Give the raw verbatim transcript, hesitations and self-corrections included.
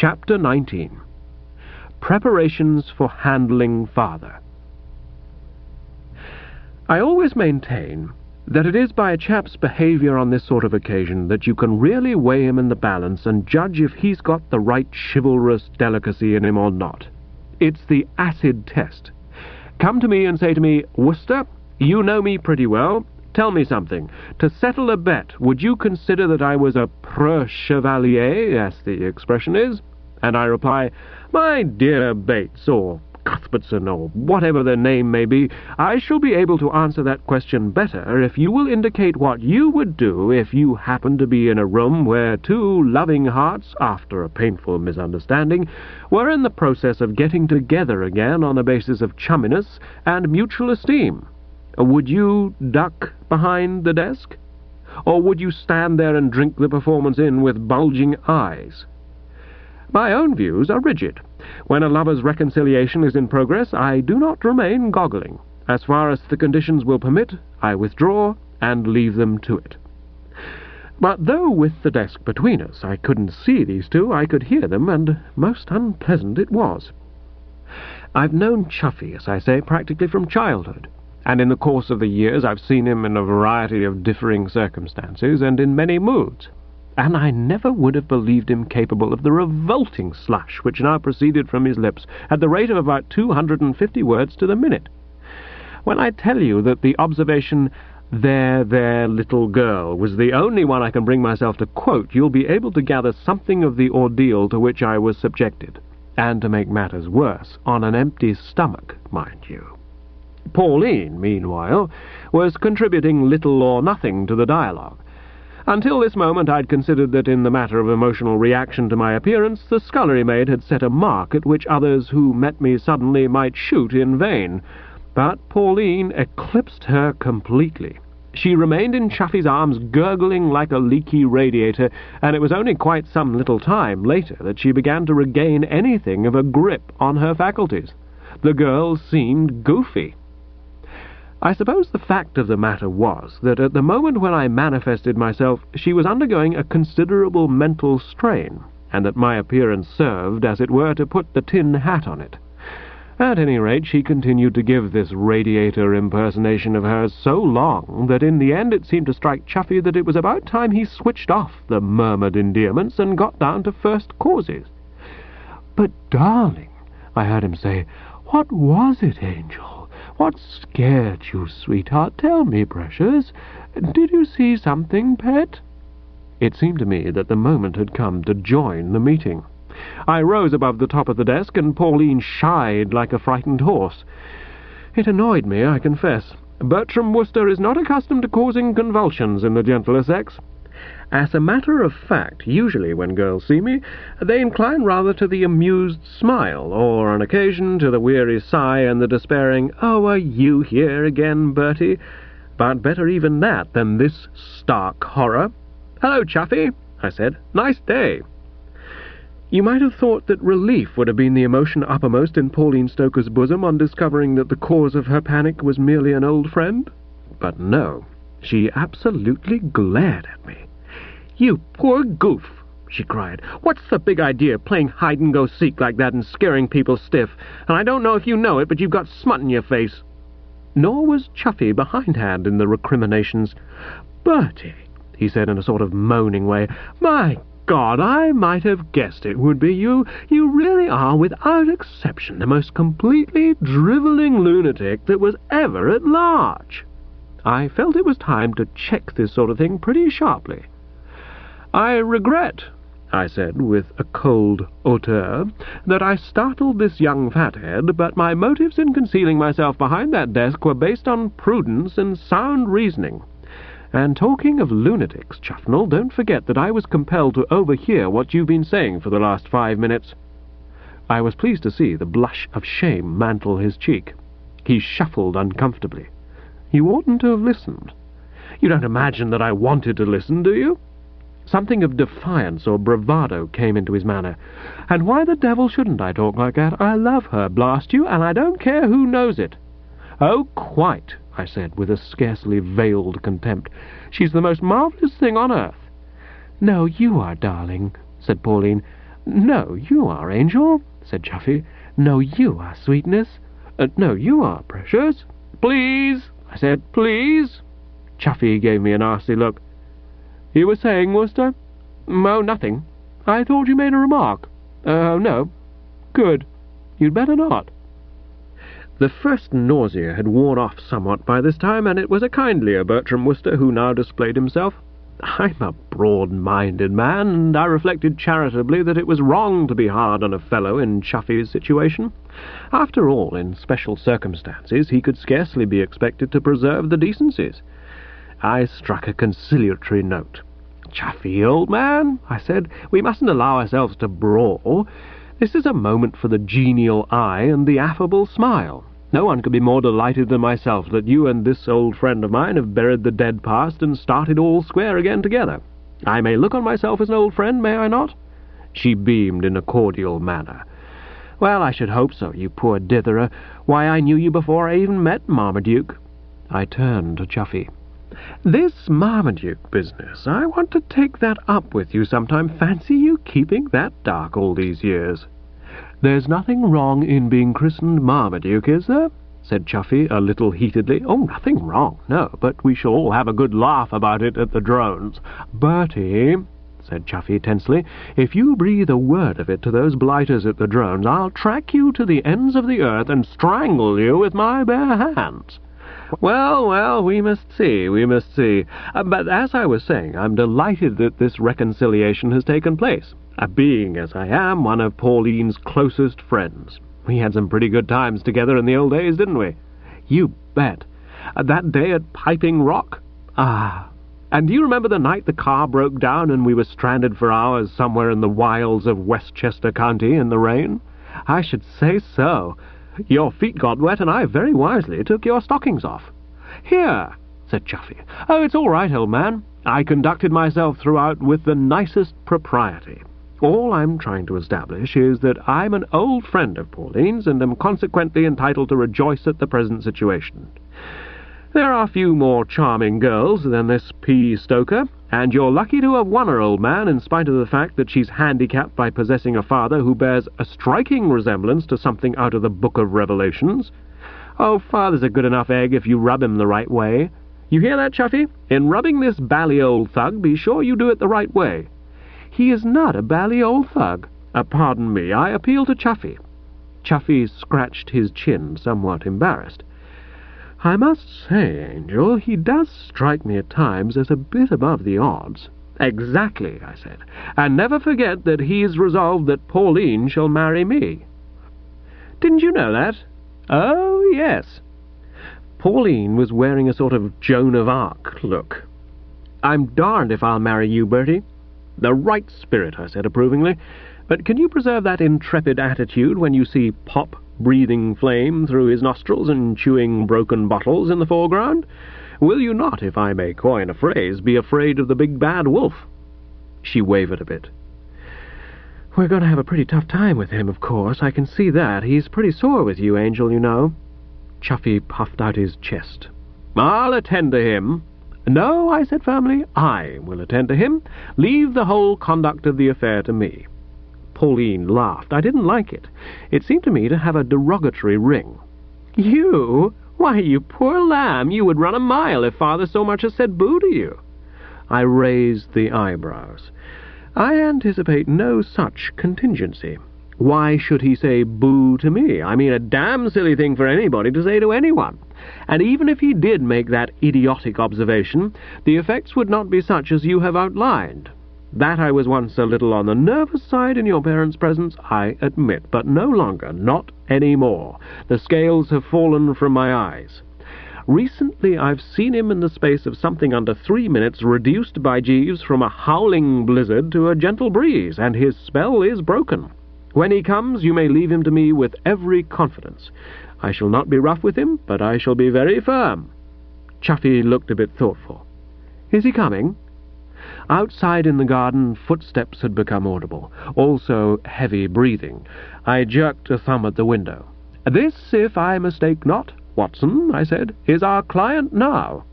Chapter nineteen. Preparations for handling father. I always maintain that it is by a chap's behaviour on this sort of occasion that you can really weigh him in the balance and judge if he's got the right chivalrous delicacy in him or not. It's the acid test. Come to me and say to me, "Wooster, you know me pretty well. Tell me something. To settle a bet, would you consider that I was a preux chevalier, as the expression is?" And I reply, "My dear Bates, or Cuthbertson, or whatever their name may be, I shall be able to answer that question better if you will indicate what you would do if you happened to be in a room where two loving hearts, after a painful misunderstanding, were in the process of getting together again on a basis of chumminess and mutual esteem. Would you duck behind the desk? Or would you stand there and drink the performance in with bulging eyes? My own views are rigid. When a lover's reconciliation is in progress, I do not remain goggling. As far as the conditions will permit, I withdraw and leave them to it. But though with the desk between us I couldn't see these two, I could hear them, and most unpleasant it was. I've known Chuffy, as I say, practically from childhood, and in the course of the years I've seen him in a variety of differing circumstances and in many moods. And I never would have believed him capable of the revolting slush which now proceeded from his lips at the rate of about two hundred and fifty words to the minute. When I tell you that the observation, "There, there, little girl," was the only one I can bring myself to quote, you'll be able to gather something of the ordeal to which I was subjected. And to make matters worse, on an empty stomach, mind you. Pauline, meanwhile, was contributing little or nothing to the dialogue. Until this moment I'd considered that in the matter of emotional reaction to my appearance the scullery maid had set a mark at which others who met me suddenly might shoot in vain. But Pauline eclipsed her completely. She remained in Chuffy's arms gurgling like a leaky radiator, and it was only quite some little time later that she began to regain anything of a grip on her faculties. The girl seemed goofy. I suppose the fact of the matter was that at the moment when I manifested myself she was undergoing a considerable mental strain, and that my appearance served, as it were, to put the tin hat on it. At any rate, she continued to give this radiator impersonation of hers so long that in the end it seemed to strike Chuffy that it was about time he switched off the murmured endearments and got down to first causes. "But, darling," I heard him say, "what was it, Angel? What scared you, sweetheart? Tell me, precious. Did you see something, pet?" It seemed to me that the moment had come to join the meeting. I rose above the top of the desk, and Pauline shied like a frightened horse. It annoyed me, I confess. Bertram Wooster is not accustomed to causing convulsions in the gentler sex. As a matter of fact, usually when girls see me, they incline rather to the amused smile, or on occasion to the weary sigh and the despairing, "Oh, are you here again, Bertie?" But better even that than this stark horror. "Hello, Chuffy," I said. "Nice day." You might have thought that relief would have been the emotion uppermost in Pauline Stoker's bosom on discovering that the cause of her panic was merely an old friend. But no, she absolutely glared at me. "You poor goof," she cried. "What's the big idea, playing hide-and-go-seek like that and scaring people stiff? And I don't know if you know it, but you've got smut in your face." Nor was Chuffy behindhand in the recriminations. "Bertie," he said in a sort of moaning way, "my God, I might have guessed it would be you. You really are, without exception, the most completely drivelling lunatic that was ever at large." I felt it was time to check this sort of thing pretty sharply. "I regret," I said with a cold hauteur, "that I startled this young fathead, but my motives in concealing myself behind that desk were based on prudence and sound reasoning. And talking of lunatics, Chuffnell, don't forget that I was compelled to overhear what you've been saying for the last five minutes." I was pleased to see the blush of shame mantle his cheek. He shuffled uncomfortably. "You oughtn't to have listened. You don't imagine that I wanted to listen, do you?" Something of defiance or bravado came into his manner. "And why the devil shouldn't I talk like that? I love her, blast you, and I don't care who knows it." "Oh, quite," I said, with a scarcely veiled contempt. "She's the most marvellous thing on earth." "No, you are, darling," said Pauline. "No, you are, Angel," said Chuffy. "No, you are, Sweetness. Uh, no, you are, Precious." "Please," I said, "please." Chuffy gave me a nasty look. "You were saying, Wooster?" "Oh, nothing. I thought you made a remark." "Oh, no." "Good. You'd better not." The first nausea had worn off somewhat by this time, and it was a kindlier Bertram Wooster who now displayed himself. I'm a broad-minded man, and I reflected charitably that it was wrong to be hard on a fellow in Chuffy's situation. After all, in special circumstances, he could scarcely be expected to preserve the decencies. I struck a conciliatory note. "Chuffy, old man," I said, "we mustn't allow ourselves to brawl. This is a moment for the genial eye and the affable smile. No one could be more delighted than myself that you and this old friend of mine have buried the dead past and started all square again together. I may look on myself as an old friend, may I not?" She beamed in a cordial manner. "Well, I should hope so, you poor ditherer. Why, I knew you before I even met Marmaduke." I turned to Chuffy. "This Marmaduke business, I want to take that up with you sometime. Fancy you keeping that dark all these years." "There's nothing wrong in being christened Marmaduke, is there?" said Chuffy a little heatedly. "Oh, nothing wrong, no, but we shall all have a good laugh about it at the Drones." "Bertie," said Chuffy tensely, "if you breathe a word of it to those blighters at the Drones, I'll track you to the ends of the earth and strangle you with my bare hands." "Well, well, we must see, we must see. Uh, but as I was saying, I'm delighted that this reconciliation has taken place, uh, being, as I am, one of Pauline's closest friends. We had some pretty good times together in the old days, didn't we?" "You bet. Uh, that day at Piping Rock? Ah, and do you remember the night the car broke down and we were stranded for hours somewhere in the wilds of Westchester County in the rain? I should say so. Your feet got wet, and I very wisely took your stockings off." "Here," said Chuffy. "Oh, it's all right, old man. I conducted myself throughout with the nicest propriety. All I'm trying to establish is that I'm an old friend of Pauline's, and am consequently entitled to rejoice at the present situation. There are few more charming girls than this P. Stoker, and you're lucky to have won her, old man, in spite of the fact that she's handicapped by possessing a father who bears a striking resemblance to something out of the Book of Revelations. Oh, father's a good enough egg if you rub him the right way. You hear that, Chuffy? In rubbing this bally old thug, be sure you do it the right way." "He is not a bally old thug." Uh, pardon me, I appeal to Chuffy." Chuffy scratched his chin, somewhat embarrassed. "I must say, Angel, he does strike me at times as a bit above the odds." "Exactly," I said. "And never forget that he's resolved that Pauline shall marry me." "Didn't you know that?" "Oh, yes." Pauline was wearing a sort of Joan of Arc look. "I'm darned if I'll marry you, Bertie." "The right spirit," I said approvingly. "But can you preserve that intrepid attitude when you see Pop breathing flame through his nostrils and chewing broken bottles in the foreground? Will you not, if I may coin a phrase, be afraid of the big bad wolf?" She wavered a bit. "We're going to have a pretty tough time with him, of course. I can see that. He's pretty sore with you, Angel, you know." Chuffy puffed out his chest. "I'll attend to him." "No," I said firmly, "I will attend to him. Leave the whole conduct of the affair to me." Pauline laughed. I didn't like it. It seemed to me to have a derogatory ring. "You? Why, you poor lamb, you would run a mile if father so much as said boo to you." I raised the eyebrows. "I anticipate no such contingency. Why should he say boo to me? I mean, a damn silly thing for anybody to say to anyone. And even if he did make that idiotic observation, the effects would not be such as you have outlined. That I was once a little on the nervous side in your parents' presence, I admit, but no longer, not any more. The scales have fallen from my eyes. Recently I've seen him in the space of something under three minutes reduced by Jeeves from a howling blizzard to a gentle breeze, and his spell is broken. When he comes, you may leave him to me with every confidence. I shall not be rough with him, but I shall be very firm." Chuffy looked a bit thoughtful. "Is he coming?" Outside in the garden, footsteps had become audible, also heavy breathing. I jerked a thumb at the window. "This, if I mistake not, Watson," I said, "is our client now."